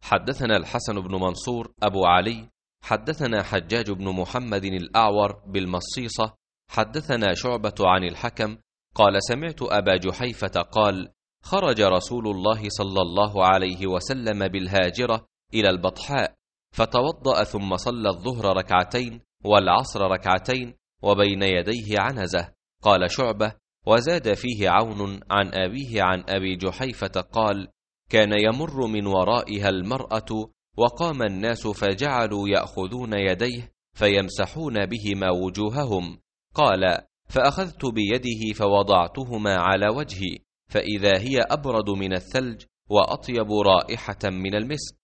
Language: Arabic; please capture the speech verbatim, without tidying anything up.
حدثنا الحسن بن منصور أبو علي حدثنا حجاج بن محمد الأعور بالمصيصة حدثنا شعبة عن الحكم قال سمعت أبا جحيفة قال خرج رسول الله صلى الله عليه وسلم بالهاجرة إلى البطحاء فتوضأ ثم صلى الظهر ركعتين والعصر ركعتين وبين يديه عنزة. قال شعبة وزاد فيه عون عن أبيه عن أبي جحيفة قال كان يمر من ورائها المرأة وقام الناس فجعلوا يأخذون يديه فيمسحون بهما وجوههم. قال فأخذت بيده فوضعتهما على وجهي فإذا هي أبرد من الثلج وأطيب رائحة من المسك.